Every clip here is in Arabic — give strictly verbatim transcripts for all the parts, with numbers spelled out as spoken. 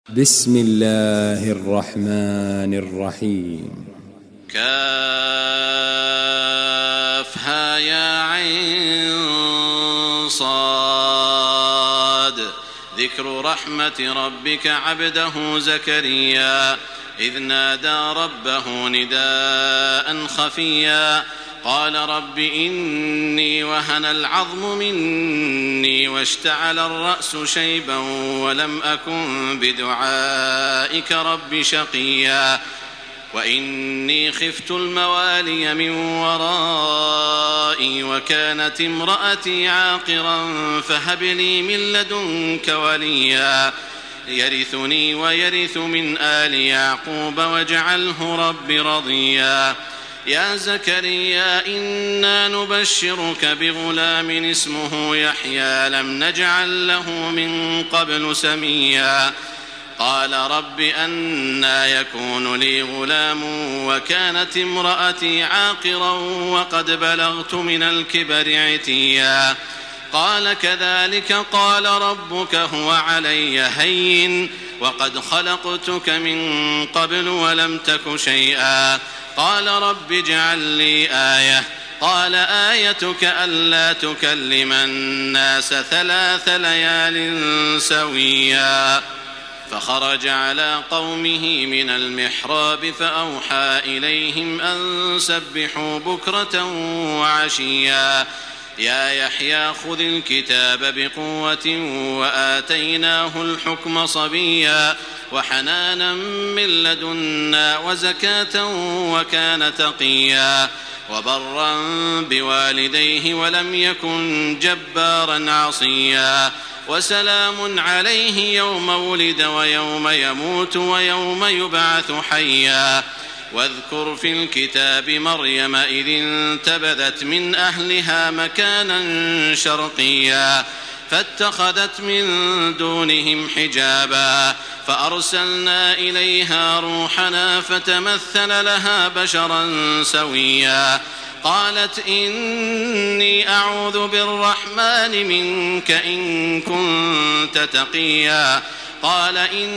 بسم الله الرحمن الرحيم. كافها يا عين صاد. ذكر رحمة ربك عبده زكريا إذ نادى ربه نداء خفيا قال رب إني وهن العظم مني واشتعل الرأس شيبا ولم أكن بدعائك رب شقيا وإني خفت الموالي من ورائي وكانت امرأتي عاقرا فهب لي من لدنك وليا يرثني ويرث من آل يعقوب واجعله رب رضيا يا زكريا إنا نبشرك بغلام اسمه يحيى لم نجعل له من قبل سميا قال رب أنى يكون لي غلام وكانت امرأتي عاقرا وقد بلغت من الكبر عتيا قال كذلك قال ربك هو علي هين وقد خلقتك من قبل ولم تك شيئا قال رب اجعل لي آية قال آيتك ألا تكلم الناس ثلاث ليال سويا فخرج على قومه من المحراب فأوحى إليهم أن سبحوا بكرة وعشيا يا يحيى خذ الكتاب بقوة وآتيناه الحكم صبيا وحنانا من لدنا وزكاة وكان تقيا وبرا بوالديه ولم يكن جبارا عصيا وسلام عليه يوم ولد ويوم يموت ويوم يبعث حيا واذكر في الكتاب مريم إذ انتبذت من أهلها مكانا شرقيا فاتخذت من دونهم حجابا فأرسلنا إليها روحنا فتمثل لها بشرا سويا قالت إني أعوذ بالرحمن منك إن كنت تقيا قال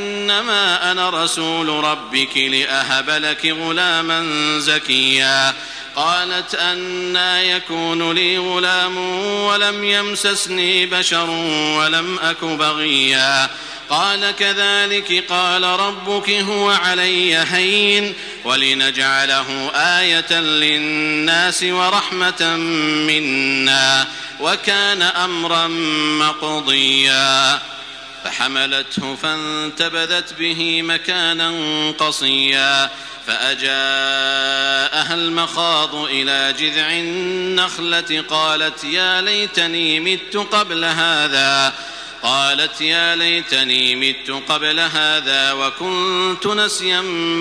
إنما أنا رسول ربك لأهب لك غلاما زكيا قالت أنى يكون لي غلام ولم يمسسني بشر ولم أك بغيا قال كذلك قال ربك هو علي هين ولنجعله آية للناس ورحمة منا وكان أمرا مقضيا فحملته فانتبذت به مكانا قصيا فأجاءها المخاض إلى جذع النخلة قالت يا ليتني مت قبل هذا قالت يا ليتني مت قبل هذا وكنت نسيا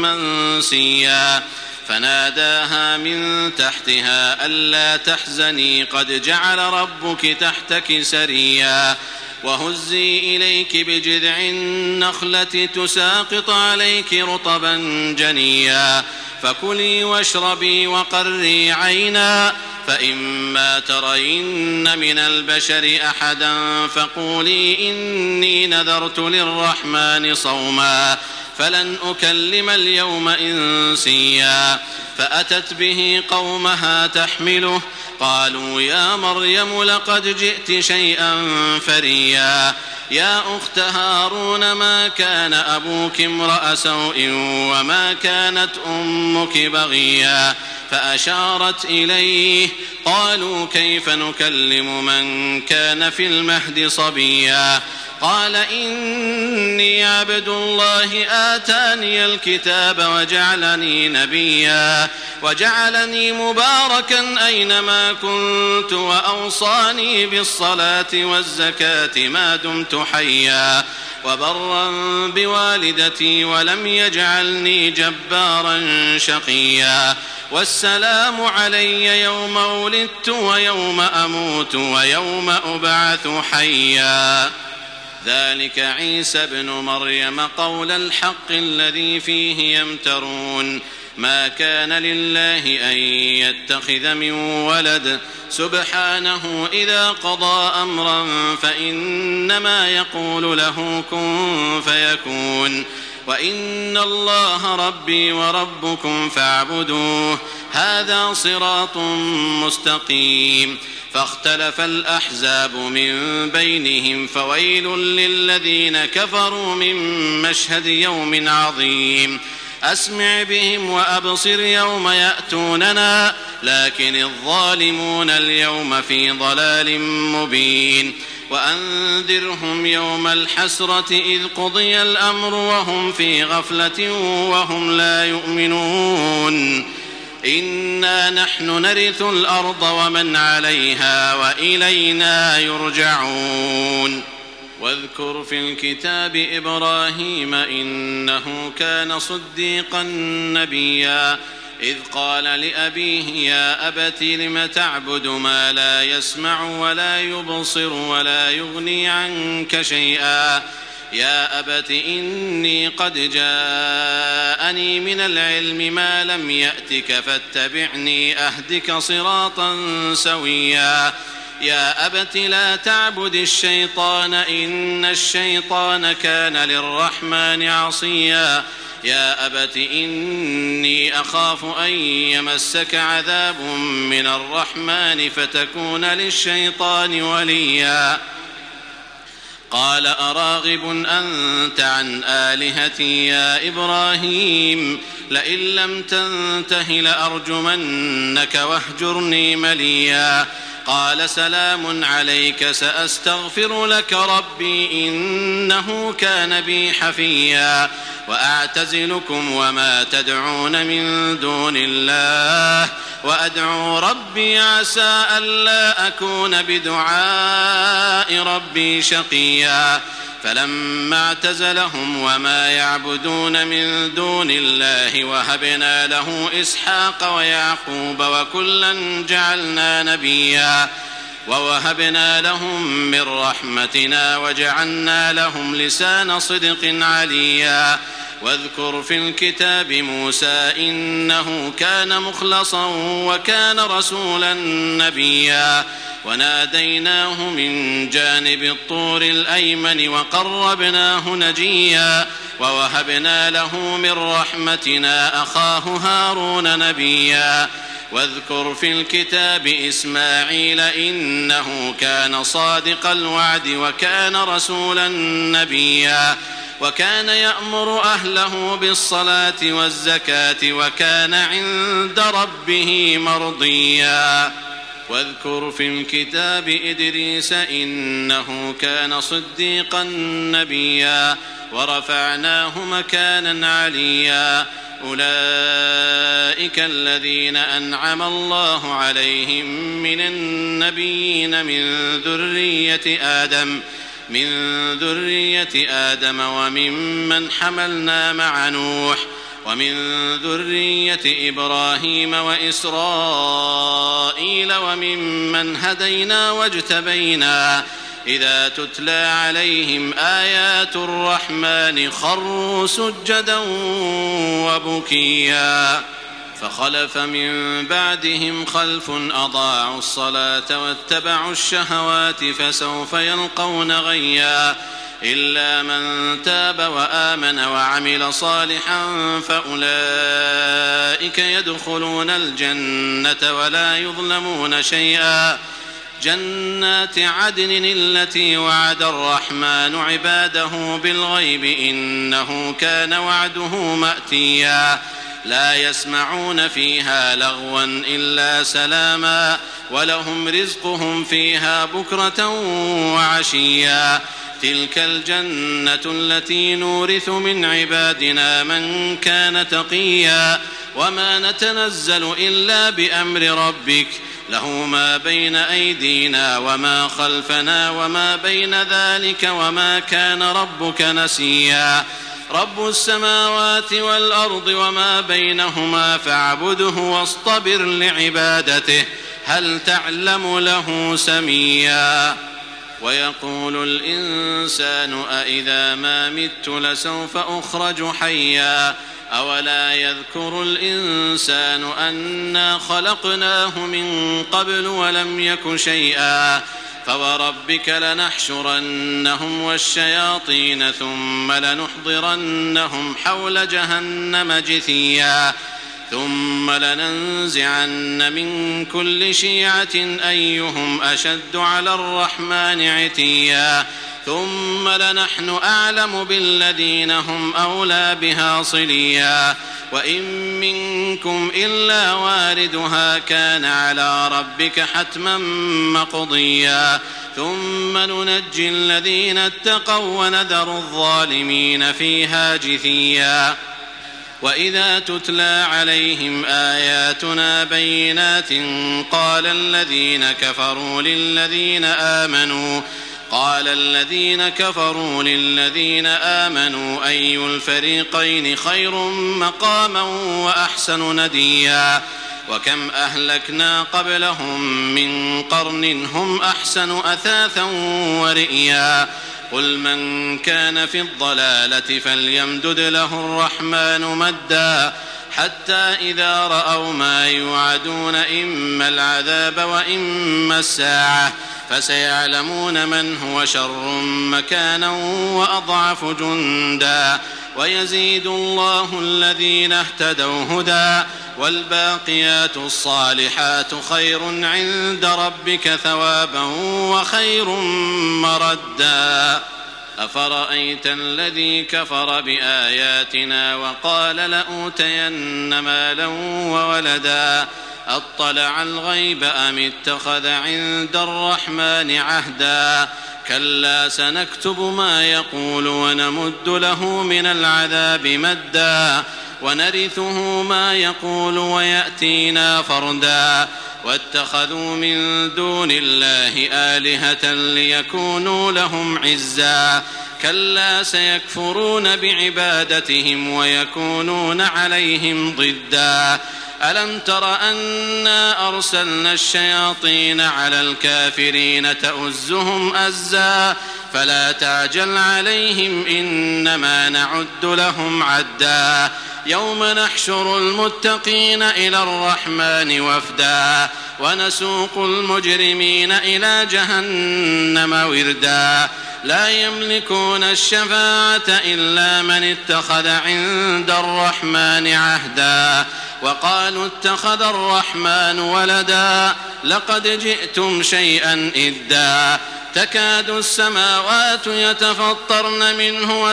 منسيا فناداها من تحتها ألا تحزني قد جعل ربك تحتك سريا وهزي إليك بجذع النخلة تساقط عليك رطبا جنيا فكلي واشربي وقري عينا فإما ترين من البشر أحدا فقولي إني نذرت للرحمن صوما فلن أكلم اليوم إنسيا فأتت به قومها تحمله قالوا يا مريم لقد جئت شيئا فريا يا أخت هارون ما كان أبوك امرأ سوء وما كانت أمك بغيا فأشارت إليه قالوا كيف نكلم من كان في المهد صبيا قال إني عبد الله آتاني الكتاب وجعلني نبيا وجعلني مباركا أينما كنت وأوصاني بالصلاة والزكاة ما دمت حيا وبرا بوالدتي ولم يجعلني جبارا شقيا والسلام علي يوم ولدت ويوم أموت ويوم أبعث حيا ذلك عيسى ابن مريم قول الحق الذي فيه يمترون ما كان لله أن يتخذ من ولد سبحانه إذا قضى أمرا فإنما يقول له كن فيكون وإن الله ربي وربكم فاعبدوه هذا صراط مستقيم فاختلف الأحزاب من بينهم فويل للذين كفروا من مشهد يوم عظيم أسمع بهم وأبصر يوم يأتوننا لكن الظالمون اليوم في ضلال مبين وأنذرهم يوم الحسرة إذ قضي الأمر وهم في غفلة وهم لا يؤمنون إنا نحن نرث الأرض ومن عليها وإلينا يرجعون واذكر في الكتاب إبراهيم إنه كان صديقا نبيا إذ قال لأبيه يا أبت لم تعبد ما لا يسمع ولا يبصر ولا يغني عنك شيئا يا أبت إني قد جاءني من العلم ما لم يأتك فاتبعني أهدك صراطا سويا يا أبت لا تعبد الشيطان إن الشيطان كان للرحمن عصيا يا أبت إني أخاف أن يمسك عذاب من الرحمن فتكون للشيطان وليا قال أراغب أنت عن آلهتي يا إبراهيم لئن لم تنته لأرجمنك واهجرني مليا قال سلام عليك سأستغفر لك ربي إنه كان بي حفيا وأعتزلكم وما تدعون من دون الله وأدعو ربي عسى ألا أكون بدعاء ربي شقيا فلما اعتزلهم وما يعبدون من دون الله وهبنا له إسحاق ويعقوب وكلا جعلنا نبيا ووهبنا لهم من رحمتنا وجعلنا لهم لسان صدق عليا واذكر في الكتاب موسى إنه كان مخلصا وكان رسولا نبيا وناديناه من جانب الطور الأيمن وقربناه نجيا ووهبنا له من رحمتنا أخاه هارون نبيا واذكر في الكتاب إسماعيل إنه كان صادق الوعد وكان رسولا نبيا وكان يأمر أهله بالصلاة والزكاة وكان عند ربه مرضيا واذكر في الكتاب إدريس إنه كان صديقا نبيا ورفعناه مكانا عليا أولئك الذين أنعم الله عليهم من النبيين من ذرية آدم من ذرية آدم وممن حملنا مع نوح ومن ذرية إبراهيم وإسرائيل وممن هدينا واجتبينا إذا تتلى عليهم آيات الرحمن خروا سجدا وبكيا فخلف من بعدهم خلف أضاعوا الصلاة واتبعوا الشهوات فسوف يلقون غيا إلا من تاب وآمن وعمل صالحا فأولئك يدخلون الجنة ولا يظلمون شيئا جنات عدن التي وعد الرحمن عباده بالغيب إنه كان وعده مأتيا لا يسمعون فيها لغوا إلا سلاما ولهم رزقهم فيها بكرة وعشيا تلك الجنة التي نورث من عبادنا من كان تقيا وما نتنزل إلا بأمر ربك له ما بين أيدينا وما خلفنا وما بين ذلك وما كان ربك نسيا رب السماوات والأرض وما بينهما فاعبده واصطبر لعبادته هل تعلم له سميا ويقول الإنسان أإذا ما مت لسوف أخرج حيا أولا يذكر الإنسان أنا خلقناه من قبل ولم يك شيئا فوربك لنحشرنهم والشياطين ثم لنحضرنهم حول جهنم جثيا ثم لننزعن من كل شيعة أيهم أشد على الرحمن عتيا ثم لنحن أعلم بالذين هم أولى بها صليا وإن منكم إلا واردها كان على ربك حتما مقضيا ثم ننجي الذين اتقوا ونذر الظالمين فيها جثيا وإذا تتلى عليهم آياتنا بينات قال الذين كفروا للذين آمنوا قال الذين كفروا للذين آمنوا أي الفريقين خير مقاما وأحسن نديا وكم أهلكنا قبلهم من قرن هم أحسن أثاثا ورئيا قل من كان في الضلالة فليمدد له الرحمن مدا حتى إذا رأوا ما يوعدون إما العذاب وإما الساعة فسيعلمون من هو شر مكانا وأضعف جندا ويزيد الله الذين اهتدوا هدى والباقيات الصالحات خير عند ربك ثوابا وخير مردا أفرأيت الذي كفر بآياتنا وقال لأوتين مالا وولدا أطلع الغيب أم اتخذ عند الرحمن عهدا كلا سنكتب ما يقول ونمد له من العذاب مدا ونرثه ما يقول ويأتينا فردا واتخذوا من دون الله آلهة ليكونوا لهم عزا كلا سيكفرون بعبادتهم ويكونون عليهم ضدا ألم تر أنا أرسلنا الشياطين على الكافرين تؤزهم أزا فلا تعجل عليهم إنما نعد لهم عدا يوم نحشر المتقين إلى الرحمن وفدا ونسوق المجرمين إلى جهنم وردا لا يملكون الشفاعة إلا من اتخذ عند الرحمن عهدا وقالوا اتخذ الرحمن ولدا لقد جئتم شيئا إدا تكاد السماوات يتفطرن منه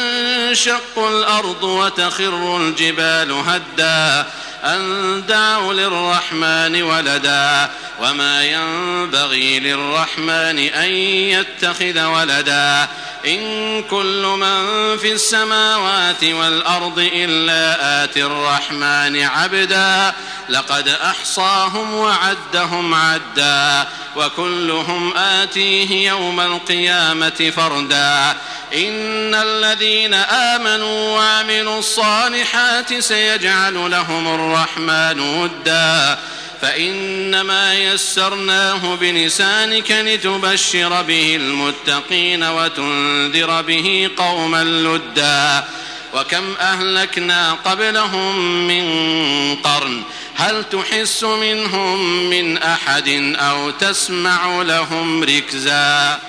وتنشق الأرض وتخر الجبال هدا أن دعوا للرحمن ولدا وما ينبغي للرحمن أن يتخذ ولدا إن كل من في السماوات والأرض إلا آتي الرحمن عبدا لقد أحصاهم وعدهم عدا وكلهم آتيه يوم القيامة فردا إن الذين آمنوا وعملوا الصالحات سيجعل لهم الرحمن ودا فإنما يسرناه بلسانك لتبشر به المتقين وتنذر به قوما لدا وكم أهلكنا قبلهم من قرن هل تحس منهم من أحد أو تسمع لهم ركزا.